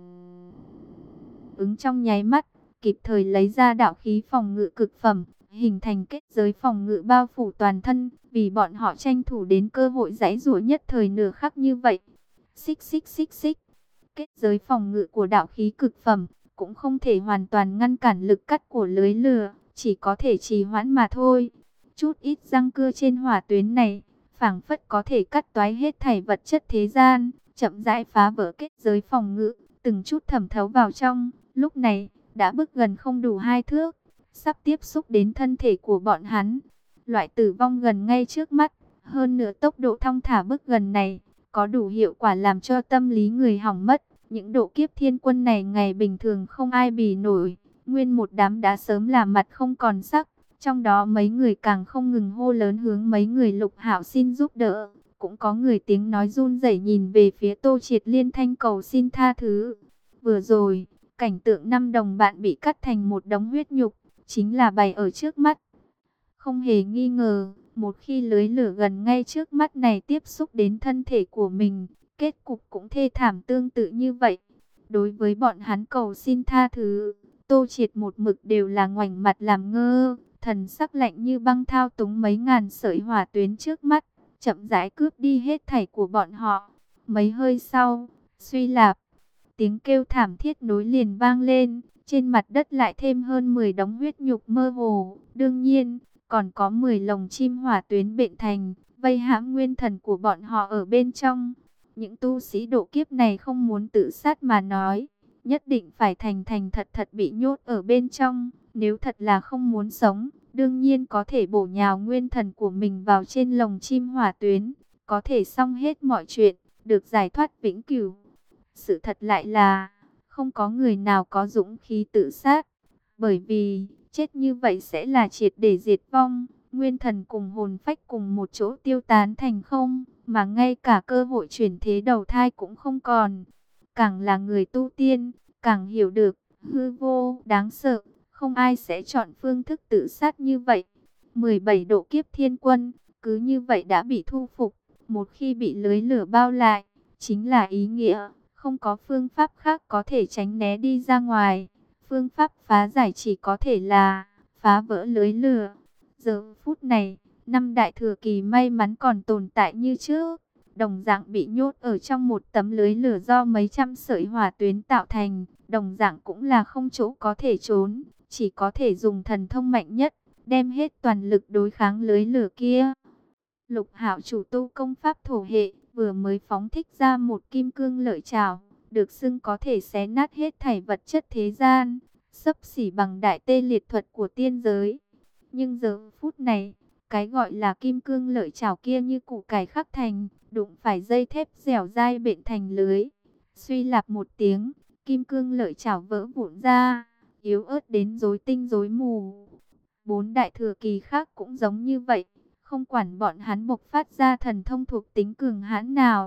ứng trong nháy mắt, kịp thời lấy ra đạo khí phòng ngự cực phẩm, hình thành kết giới phòng ngự bao phủ toàn thân, vì bọn họ tranh thủ đến cơ hội giãy giụa nhất thời nửa khắc như vậy. Xích xích xích xích. Kết giới phòng ngự của đạo khí cực phẩm cũng không thể hoàn toàn ngăn cản lực cắt của lưới lửa, chỉ có thể trì hoãn mà thôi. Chút ít răng cưa trên hỏa tuyến này, phảng phất có thể cắt toái hết thảy vật chất thế gian, chậm rãi phá vỡ kết giới phòng ngự, từng chút thẩm thấu vào trong. Lúc này, đã bước gần không đủ hai thước, sắp tiếp xúc đến thân thể của bọn hắn. Loại tử vong gần ngay trước mắt, hơn nữa tốc độ thong thả bước gần này, có đủ hiệu quả làm cho tâm lý người hỏng mất. Những độ kiếp thiên quân này ngày bình thường không ai bì nổi, nguyên một đám đã sớm là mặt không còn sắc. Trong đó mấy người càng không ngừng hô lớn hướng mấy người Lục Hạo xin giúp đỡ. Cũng có người tiếng nói run rẩy nhìn về phía Tô Triệt liên thanh cầu xin tha thứ. Vừa rồi, cảnh tượng năm đồng bạn bị cắt thành một đống huyết nhục, chính là bày ở trước mắt. Không hề nghi ngờ, một khi lưới lửa gần ngay trước mắt này tiếp xúc đến thân thể của mình, kết cục cũng thê thảm tương tự như vậy. Đối với bọn hắn cầu xin tha thứ, Tô Triệt một mực đều là ngoảnh mặt làm ngơ, thần sắc lạnh như băng thao túng mấy ngàn sợi hỏa tuyến trước mắt, chậm rãi cướp đi hết thảy của bọn họ. Mấy hơi sau, suy lạp, tiếng kêu thảm thiết nối liền vang lên, trên mặt đất lại thêm hơn mười đống huyết nhục mơ hồ. Đương nhiên, còn có mười lồng chim hỏa tuyến bệnh thành, vây hãm nguyên thần của bọn họ ở bên trong. Những tu sĩ độ kiếp này không muốn tự sát mà nói, nhất định phải thành thành thật thật bị nhốt ở bên trong. Nếu thật là không muốn sống, đương nhiên có thể bổ nhào nguyên thần của mình vào trên lồng chim hỏa tuyến, có thể xong hết mọi chuyện, được giải thoát vĩnh cửu. Sự thật lại là, không có người nào có dũng khí tự sát, bởi vì chết như vậy sẽ là triệt để diệt vong, nguyên thần cùng hồn phách cùng một chỗ tiêu tán thành không, mà ngay cả cơ hội chuyển thế đầu thai cũng không còn. Càng là người tu tiên, càng hiểu được, hư vô, đáng sợ, không ai sẽ chọn phương thức tự sát như vậy. mười bảy độ kiếp thiên quân, cứ như vậy đã bị thu phục, một khi bị lưới lửa bao lại, chính là ý nghĩa, không có phương pháp khác có thể tránh né đi ra ngoài. Phương pháp phá giải chỉ có thể là phá vỡ lưới lửa. Giờ phút này, năm đại thừa kỳ may mắn còn tồn tại như trước, đồng dạng bị nhốt ở trong một tấm lưới lửa do mấy trăm sợi hỏa tuyến tạo thành, đồng dạng cũng là không chỗ có thể trốn, chỉ có thể dùng thần thông mạnh nhất, đem hết toàn lực đối kháng lưới lửa kia. Lục Hạo chủ tu công pháp thổ hệ, vừa mới phóng thích ra một kim cương lợi trảo, được xưng có thể xé nát hết thảy vật chất thế gian, xấp xỉ bằng đại tê liệt thuật của tiên giới. Nhưng giờ phút này, cái gọi là kim cương lợi trảo kia như củ cải khắc thành, đụng phải dây thép dẻo dai bện thành lưới. Suy lạp một tiếng, kim cương lợi trảo vỡ vụn ra, yếu ớt đến rối tinh rối mù. Bốn đại thừa kỳ khác cũng giống như vậy, không quản bọn hắn bộc phát ra thần thông thuộc tính cường hãn nào,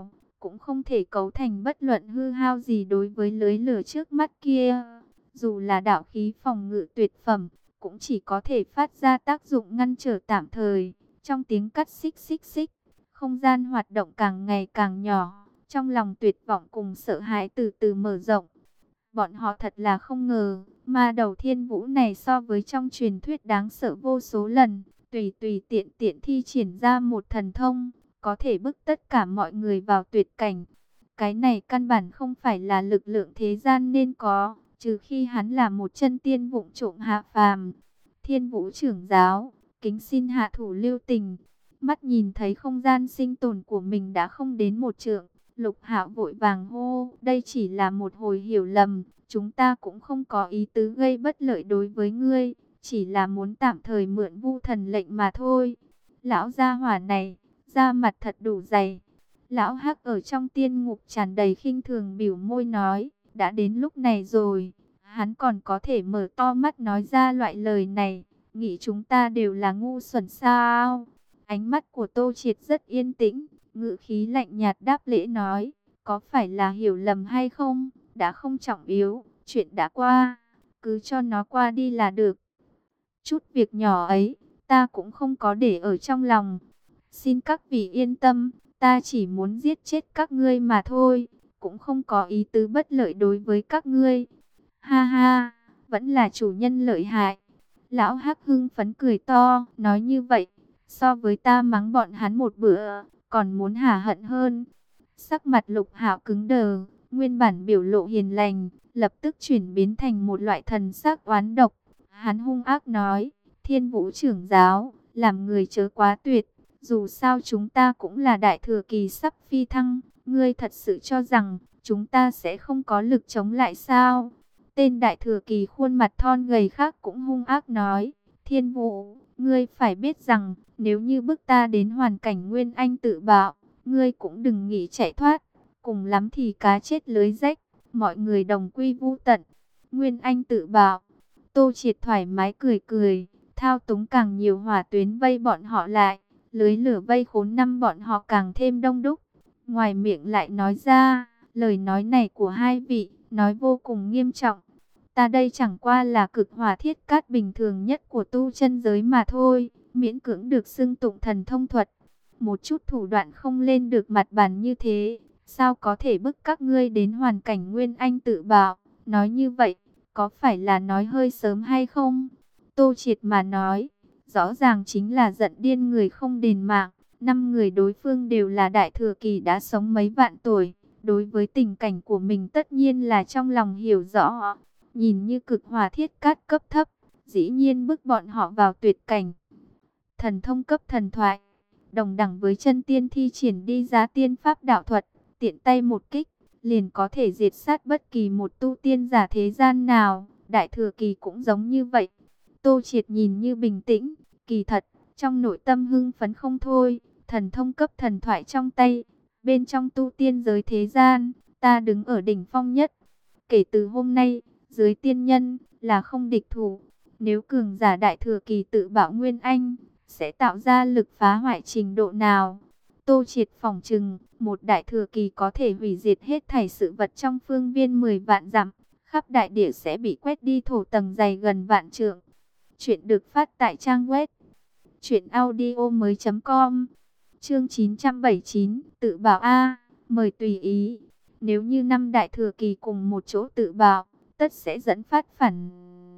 cũng không thể cấu thành bất luận hư hao gì đối với lưới lửa trước mắt kia. Dù là đạo khí phòng ngự tuyệt phẩm, cũng chỉ có thể phát ra tác dụng ngăn trở tạm thời. Trong tiếng cắt xích xích xích, không gian hoạt động càng ngày càng nhỏ, trong lòng tuyệt vọng cùng sợ hãi từ từ mở rộng. Bọn họ thật là không ngờ, ma đầu thiên vũ này so với trong truyền thuyết đáng sợ vô số lần, tùy tùy tiện tiện thi triển ra một thần thông, có thể bức tất cả mọi người vào tuyệt cảnh. Cái này căn bản không phải là lực lượng thế gian nên có, trừ khi hắn là một chân tiên vụng trộm hạ phàm. Thiên vũ trưởng giáo, kính xin hạ thủ lưu tình. Mắt nhìn thấy không gian sinh tồn của mình đã không đến một trượng, Lục Hạo vội vàng hô, đây chỉ là một hồi hiểu lầm, chúng ta cũng không có ý tứ gây bất lợi đối với ngươi, chỉ là muốn tạm thời mượn Vu Thần lệnh mà thôi. Lão gia hỏa này, da mặt thật đủ dày. Lão Hắc ở trong tiên ngục tràn đầy khinh thường bĩu môi nói, đã đến lúc này rồi, hắn còn có thể mở to mắt nói ra loại lời này, nghĩ chúng ta đều là ngu xuẩn sao? Ánh mắt của Tô Triệt rất yên tĩnh, ngữ khí lạnh nhạt đáp lễ nói, có phải là hiểu lầm hay không, đã không trọng yếu, chuyện đã qua, cứ cho nó qua đi là được. Chút việc nhỏ ấy, ta cũng không có để ở trong lòng. Xin các vị yên tâm, ta chỉ muốn giết chết các ngươi mà thôi, cũng không có ý tứ bất lợi đối với các ngươi. Ha ha, vẫn là chủ nhân lợi hại. Lão Hắc hưng phấn cười to, nói như vậy, so với ta mắng bọn hắn một bữa, còn muốn hả hận hơn. Sắc mặt Lục Hạo cứng đờ, nguyên bản biểu lộ hiền lành, lập tức chuyển biến thành một loại thần sắc oán độc. Hắn hung ác nói, Thiên Vũ trưởng giáo, làm người chớ quá tuyệt, dù sao chúng ta cũng là đại thừa kỳ sắp phi thăng, ngươi thật sự cho rằng chúng ta sẽ không có lực chống lại sao? Tên đại thừa kỳ khuôn mặt thon gầy khác cũng hung ác nói, Thiên Vũ, ngươi phải biết rằng, nếu như bức ta đến hoàn cảnh Nguyên Anh tự bạo, ngươi cũng đừng nghĩ chạy thoát, cùng lắm thì cá chết lưới rách, mọi người đồng quy vu tận. Nguyên Anh tự bạo, Tô Triệt thoải mái cười cười, thao túng càng nhiều hỏa tuyến vây bọn họ lại, lưới lửa vây khốn năm bọn họ càng thêm đông đúc. Ngoài miệng lại nói ra, lời nói này của hai vị, nói vô cùng nghiêm trọng. Ta đây chẳng qua là cực hỏa thiết cát bình thường nhất của tu chân giới mà thôi, miễn cưỡng được xưng tụng thần thông thuật. Một chút thủ đoạn không lên được mặt bàn như thế, sao có thể bức các ngươi đến hoàn cảnh Nguyên Anh tự bạo? Nói như vậy, có phải là nói hơi sớm hay không? Tô Triệt mà nói, rõ ràng chính là giận điên người không đền mạng. Năm người đối phương đều là đại thừa kỳ đã sống mấy vạn tuổi, đối với tình cảnh của mình tất nhiên là trong lòng hiểu rõ. Nhìn như cực hỏa thiết cát cấp thấp, dĩ nhiên bức bọn họ vào tuyệt cảnh. Thần thông cấp thần thoại, đồng đẳng với chân tiên thi triển đi giá tiên pháp đạo thuật, tiện tay một kích, liền có thể diệt sát bất kỳ một tu tiên giả thế gian nào. Đại thừa kỳ cũng giống như vậy. Tô Triệt nhìn như bình tĩnh, kỳ thật, trong nội tâm hưng phấn không thôi. Thần thông cấp thần thoại trong tay, bên trong tu tiên giới thế gian, ta đứng ở đỉnh phong nhất. Kể từ hôm nay, dưới tiên nhân, là không địch thủ. Nếu cường giả đại thừa kỳ tự bạo Nguyên Anh, sẽ tạo ra lực phá hoại trình độ nào? Tô Triệt phỏng chừng, một đại thừa kỳ có thể hủy diệt hết thảy sự vật trong phương viên mười vạn dặm, khắp đại địa sẽ bị quét đi thổ tầng dày gần vạn trượng. Chuyện được phát tại trang web truyện audio mới chấm com. Chương chín trăm bảy mươi chín, tự bảo a, mời tùy ý. Nếu như năm đại thừa kỳ cùng một chỗ tự bạo, tất sẽ dẫn phát phản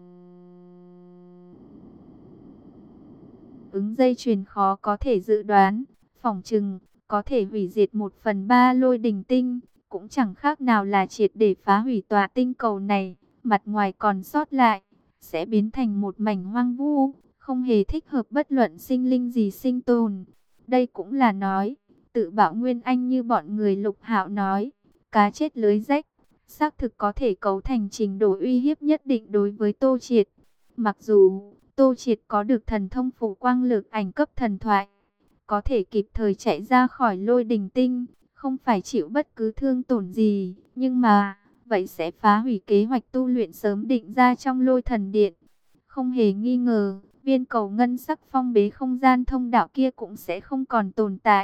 ứng dây chuyền khó có thể dự đoán, phỏng chừng có thể hủy diệt một phần ba lôi đình tinh, cũng chẳng khác nào là triệt để phá hủy tòa tinh cầu này. Mặt ngoài còn sót lại sẽ biến thành một mảnh hoang vu, không hề thích hợp bất luận sinh linh gì sinh tồn. Đây cũng là nói, tự bạo Nguyên Anh như bọn người Lục Hạo nói, cá chết lưới rách, xác thực có thể cấu thành trình độ uy hiếp nhất định đối với Tô Triệt. Mặc dù Tô Triệt có được thần thông phủ quang lực ảnh cấp thần thoại, có thể kịp thời chạy ra khỏi lôi đình tinh, không phải chịu bất cứ thương tổn gì, nhưng mà vậy sẽ phá hủy kế hoạch tu luyện sớm định ra trong lôi thần điện. Không hề nghi ngờ, viên cầu ngân sắc phong bế không gian thông đạo kia cũng sẽ không còn tồn tại.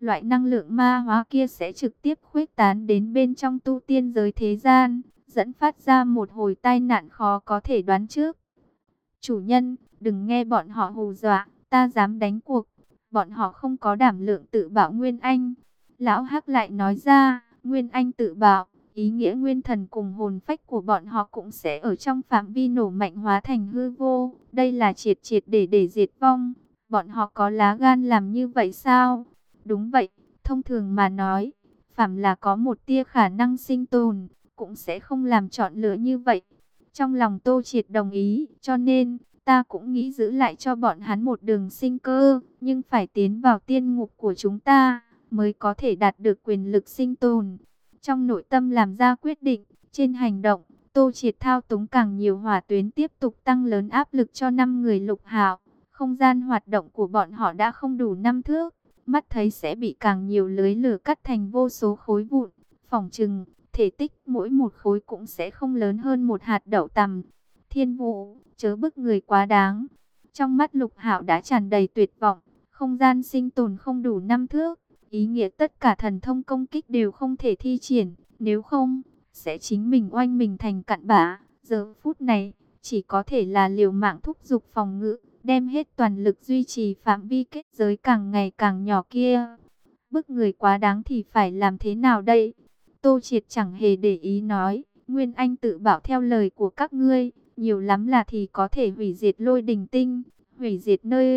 loại năng lượng ma hóa kia sẽ trực tiếp khuếch tán đến bên trong tu tiên giới thế gian, dẫn phát ra một hồi tai nạn khó có thể đoán trước. Chủ nhân, đừng nghe bọn họ hù dọa, ta dám đánh cuộc. Bọn họ không có đảm lượng tự bảo Nguyên Anh. Lão Hắc lại nói ra, Nguyên Anh tự bảo, ý nghĩa nguyên thần cùng hồn phách của bọn họ cũng sẽ ở trong phạm vi nổ mạnh hóa thành hư vô. Đây là triệt triệt để để diệt vong. Bọn họ có lá gan làm như vậy sao? Đúng vậy, thông thường mà nói, phàm là có một tia khả năng sinh tồn, cũng sẽ không làm chọn lựa như vậy. Trong lòng Tô Triệt đồng ý, cho nên ta cũng nghĩ giữ lại cho bọn hắn một đường sinh cơ, nhưng phải tiến vào tiên ngục của chúng ta, mới có thể đạt được quyền lực sinh tồn. Trong nội tâm làm ra quyết định, trên hành động, Tô Triệt thao túng càng nhiều hỏa tuyến tiếp tục tăng lớn áp lực cho năm người Lục Hạo. Không gian hoạt động của bọn họ đã không đủ năm thước, mắt thấy sẽ bị càng nhiều lưới lửa cắt thành vô số khối vụn, phỏng chừng thể tích mỗi một khối cũng sẽ không lớn hơn một hạt đậu tằm. Thiên Vũ, chớ bức người quá đáng. Trong mắt Lục Hạo đã tràn đầy tuyệt vọng, không gian sinh tồn không đủ năm thước, ý nghĩa tất cả thần thông công kích đều không thể thi triển, nếu không, sẽ chính mình oanh mình thành cặn bã. Giờ phút này, chỉ có thể là liều mạng thúc giục phòng ngự, đem hết toàn lực duy trì phạm vi kết giới càng ngày càng nhỏ kia. Bức người quá đáng thì phải làm thế nào đây? Tô Triệt chẳng hề để ý nói, Nguyên Anh tự bảo theo lời của các ngươi, nhiều lắm là thì có thể hủy diệt Lôi Đình Tinh, hủy diệt nơi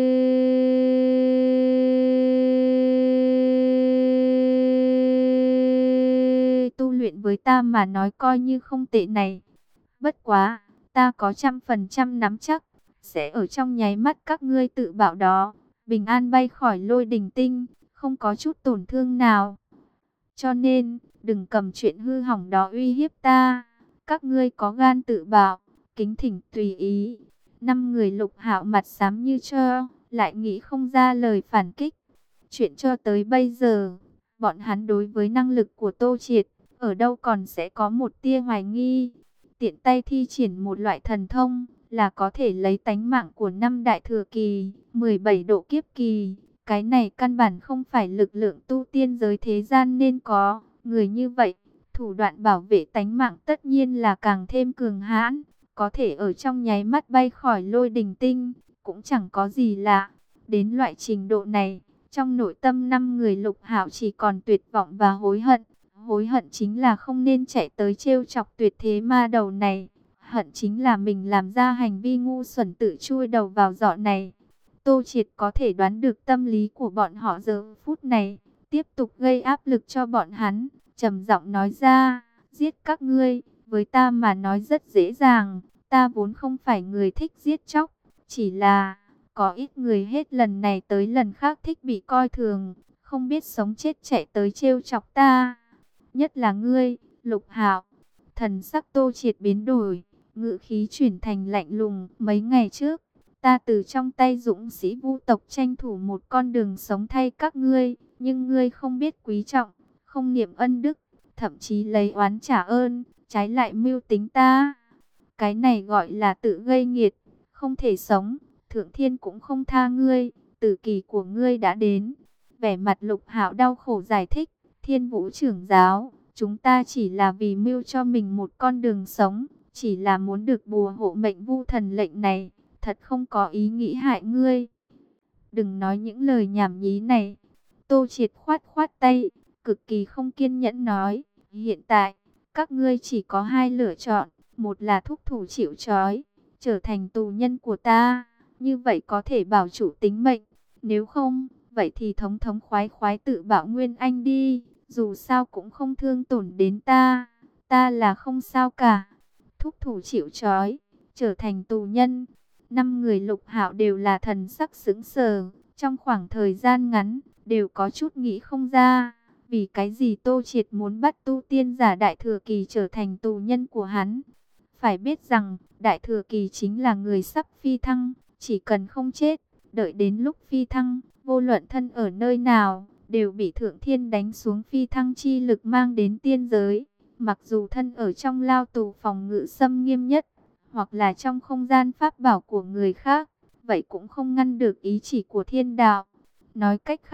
tu luyện với ta mà nói coi như không tệ này. Bất quá, ta có trăm phần trăm nắm chắc, sẽ ở trong nháy mắt các ngươi tự bảo đó, bình an bay khỏi Lôi Đình Tinh, không có chút tổn thương nào. Cho nên, đừng cầm chuyện hư hỏng đó uy hiếp ta. Các ngươi có gan tự bảo, kính thỉnh tùy ý. Năm người Lục Hạo mặt xám như trơ, lại nghĩ không ra lời phản kích. Chuyện cho tới bây giờ, bọn hắn đối với năng lực của Tô Triệt, ở đâu còn sẽ có một tia hoài nghi. Tiện tay thi triển một loại thần thông, là có thể lấy tánh mạng của năm đại thừa kỳ, mười bảy độ kiếp kỳ. Cái này căn bản không phải lực lượng tu tiên giới thế gian nên có. Người như vậy, thủ đoạn bảo vệ tánh mạng tất nhiên là càng thêm cường hãn. Có thể ở trong nháy mắt bay khỏi Lôi Đình Tinh, cũng chẳng có gì lạ. Đến loại trình độ này, trong nội tâm năm người Lục Hạo chỉ còn tuyệt vọng và hối hận. Hối hận chính là không nên chạy tới trêu chọc tuyệt thế ma đầu này. Hận chính là mình làm ra hành vi ngu xuẩn tự chui đầu vào giỏ này. Tô Triệt có thể đoán được tâm lý của bọn họ giờ phút này, tiếp tục gây áp lực cho bọn hắn, trầm giọng nói ra, giết các ngươi, với ta mà nói rất dễ dàng, ta vốn không phải người thích giết chóc, chỉ là, có ít người hết lần này tới lần khác thích bị coi thường, không biết sống chết chạy tới trêu chọc ta, nhất là ngươi, Lục Hạo. Thần sắc Tô Triệt biến đổi, ngữ khí chuyển thành lạnh lùng. Mấy ngày trước, ta từ trong tay dũng sĩ Vu tộc tranh thủ một con đường sống thay các ngươi, nhưng ngươi không biết quý trọng, không niệm ân đức, thậm chí lấy oán trả ơn, trái lại mưu tính ta. Cái này gọi là tự gây nghiệt, không thể sống, Thượng Thiên cũng không tha ngươi, tử kỳ của ngươi đã đến. Vẻ mặt Lục Hạo đau khổ giải thích, Thiên Vũ trưởng giáo, chúng ta chỉ là vì mưu cho mình một con đường sống, chỉ là muốn được bùa hộ mệnh Vu thần lệnh này, thật không có ý nghĩ hại ngươi. Đừng nói những lời nhảm nhí này. Tô Triệt khoát khoát tay, cực kỳ không kiên nhẫn nói, hiện tại, các ngươi chỉ có hai lựa chọn, một là thúc thủ chịu trói, trở thành tù nhân của ta, như vậy có thể bảo chủ tính mệnh, nếu không, vậy thì thống thống khoái khoái tự bảo Nguyên Anh đi, dù sao cũng không thương tổn đến ta, ta là không sao cả. Thúc thủ chịu trói, trở thành tù nhân. Năm người Lục Hạo đều là thần sắc sững sờ, trong khoảng thời gian ngắn, đều có chút nghĩ không ra, vì cái gì Tô Triệt muốn bắt tu tiên giả Đại Thừa Kỳ trở thành tù nhân của hắn. Phải biết rằng, Đại Thừa Kỳ chính là người sắp phi thăng, chỉ cần không chết, đợi đến lúc phi thăng, vô luận thân ở nơi nào, đều bị Thượng Thiên đánh xuống phi thăng chi lực mang đến tiên giới. Mặc dù thân ở trong lao tù phòng ngự xâm nghiêm nhất, hoặc là trong không gian pháp bảo của người khác, vậy cũng không ngăn được ý chỉ của thiên đạo. Nói cách khác,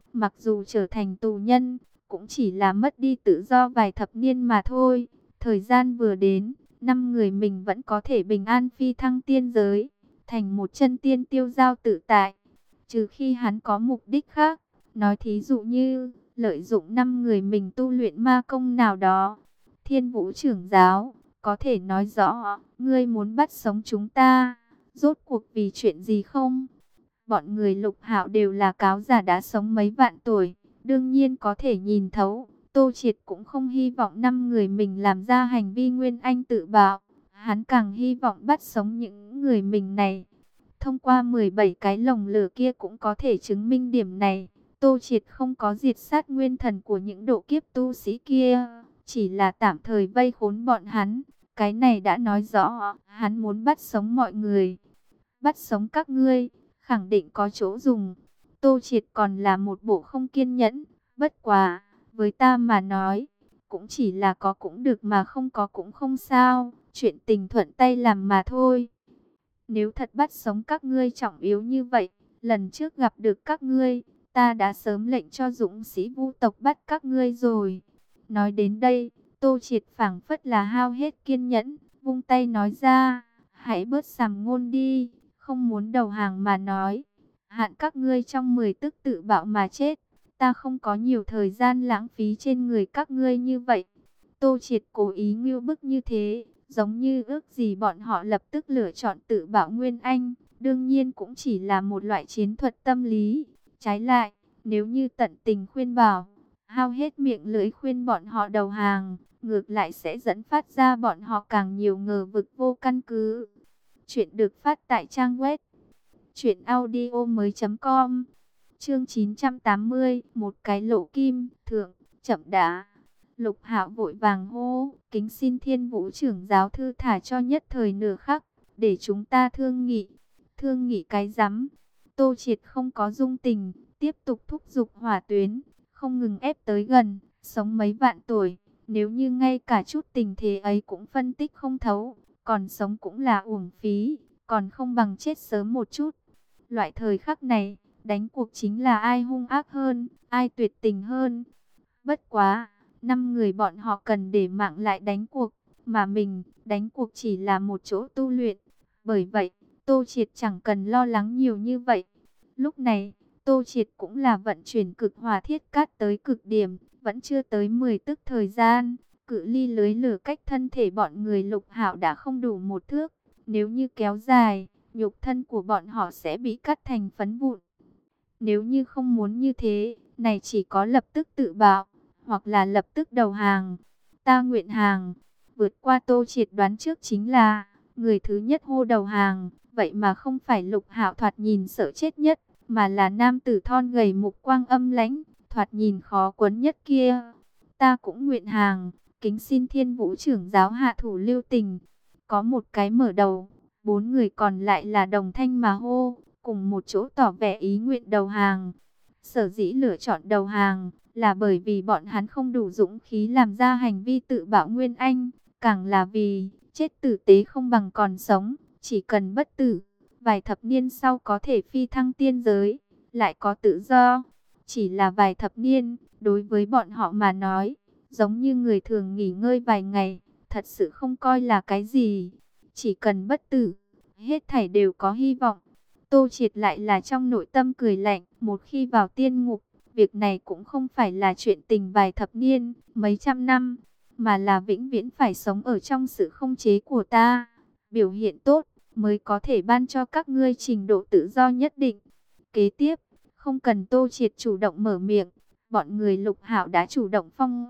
Mặc dù trở thành tù nhân, cũng chỉ là mất đi tự do vài thập niên mà thôi. Thời gian vừa đến, năm người mình vẫn có thể bình an phi thăng tiên giới, thành một chân tiên tiêu giao tự tại. Trừ khi hắn có mục đích khác, nói thí dụ như lợi dụng năm người mình tu luyện ma công nào đó. Thiên Vũ trưởng giáo, có thể nói rõ, ngươi muốn bắt sống chúng ta, rốt cuộc vì chuyện gì không? Bọn người Lục Hạo đều là cáo giả đã sống mấy vạn tuổi, đương nhiên có thể nhìn thấu. Tô Triệt cũng không hy vọng năm người mình làm ra hành vi nguyên anh tự bạo. Hắn càng hy vọng bắt sống những người mình này. Thông qua mười bảy cái lồng lửa kia cũng có thể chứng minh điểm này. Tô Triệt không có diệt sát nguyên thần của những độ kiếp tu sĩ kia, chỉ là tạm thời vây khốn bọn hắn. Cái này đã nói rõ, hắn muốn bắt sống mọi người. Bắt sống các ngươi, khẳng định có chỗ dùng. Tô Triệt còn là một bộ không kiên nhẫn. Bất quá, với ta mà nói, cũng chỉ là có cũng được mà không có cũng không sao. Chuyện tình thuận tay làm mà thôi. Nếu thật bắt sống các ngươi trọng yếu như vậy, lần trước gặp được các ngươi, ta đã sớm lệnh cho dũng sĩ Vu tộc bắt các ngươi rồi. Nói đến đây, Tô Triệt phảng phất là hao hết kiên nhẫn, vung tay nói ra, hãy bớt sàm ngôn đi, không muốn đầu hàng mà nói. Hạn các ngươi trong mười tức tự bạo mà chết, ta không có nhiều thời gian lãng phí trên người các ngươi như vậy. Tô Triệt cố ý ngưu bức như thế, giống như ước gì bọn họ lập tức lựa chọn tự bạo Nguyên Anh, đương nhiên cũng chỉ là một loại chiến thuật tâm lý. Trái lại, nếu như tận tình khuyên bảo, hao hết miệng lưỡi khuyên bọn họ đầu hàng, ngược lại sẽ dẫn phát ra bọn họ càng nhiều ngờ vực vô căn cứ. Chuyện được phát tại trang web truyện audio mới chấm com. Chương chín trăm tám mươi, một cái lỗ kim, thượng, chậm đã. Lục Hạo vội vàng hô, kính xin Thiên Vũ trưởng giáo thư thả cho nhất thời nửa khắc, để chúng ta thương nghị. Thương nghị cái rắm. Tô Triệt không có dung tình, tiếp tục thúc giục hỏa tuyến, không ngừng ép tới gần, sống mấy vạn tuổi. Nếu như ngay cả chút tình thế ấy cũng phân tích không thấu, còn sống cũng là uổng phí, còn không bằng chết sớm một chút. Loại thời khắc này, đánh cuộc chính là ai hung ác hơn, ai tuyệt tình hơn. Bất quá, năm người bọn họ cần để mạng lại đánh cuộc, mà mình, đánh cuộc chỉ là một chỗ tu luyện. Bởi vậy, Tô Triệt chẳng cần lo lắng nhiều như vậy. Lúc này, Tô Triệt cũng là vận chuyển cực hỏa thiết cát tới cực điểm, vẫn chưa tới mười tức thời gian. Cự ly lưới lửa cách thân thể bọn người Lục Hạo đã không đủ một thước. Nếu như kéo dài, nhục thân của bọn họ sẽ bị cắt thành phấn vụn. Nếu như không muốn như thế, này chỉ có lập tức tự bạo, hoặc là lập tức đầu hàng. Ta nguyện hàng. Vượt qua Tô Triệt đoán trước chính là người thứ nhất hô đầu hàng, vậy mà không phải Lục Hạo thoạt nhìn sợ chết nhất, mà là nam tử thon gầy mục quang âm lãnh, thoạt nhìn khó quấn nhất kia. Ta cũng nguyện hàng, kính xin Thiên Vũ trưởng giáo hạ thủ lưu tình. Có một cái mở đầu, bốn người còn lại là đồng thanh mà hô, cùng một chỗ tỏ vẻ ý nguyện đầu hàng. Sở dĩ lựa chọn đầu hàng là bởi vì bọn hắn không đủ dũng khí làm ra hành vi tự bạo Nguyên Anh, càng là vì chết tử tế không bằng còn sống, chỉ cần bất tử, vài thập niên sau có thể phi thăng tiên giới, lại có tự do. Chỉ là vài thập niên, đối với bọn họ mà nói, giống như người thường nghỉ ngơi vài ngày, thật sự không coi là cái gì. Chỉ cần bất tử, hết thảy đều có hy vọng. Tô Triệt lại là trong nội tâm cười lạnh, một khi vào tiên ngục, việc này cũng không phải là chuyện tình vài thập niên, mấy trăm năm, mà là vĩnh viễn phải sống ở trong sự không chế của ta. Biểu hiện tốt, mới có thể ban cho các ngươi trình độ tự do nhất định. Kế tiếp, không cần Tô Triệt chủ động mở miệng, bọn người Lục Hạo đã chủ động phong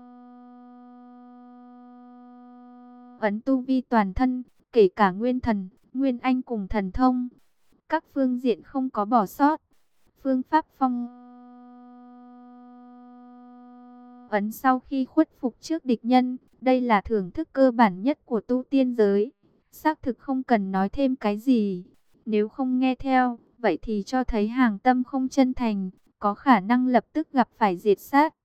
ấn tu vi toàn thân, kể cả nguyên thần, nguyên anh cùng thần thông. Các phương diện không có bỏ sót. Phương pháp phong ấn sau khi khuất phục trước địch nhân, đây là thưởng thức cơ bản nhất của tu tiên giới. Xác thực không cần nói thêm cái gì. Nếu không nghe theo, vậy thì cho thấy hàng tâm không chân thành, có khả năng lập tức gặp phải diệt sát.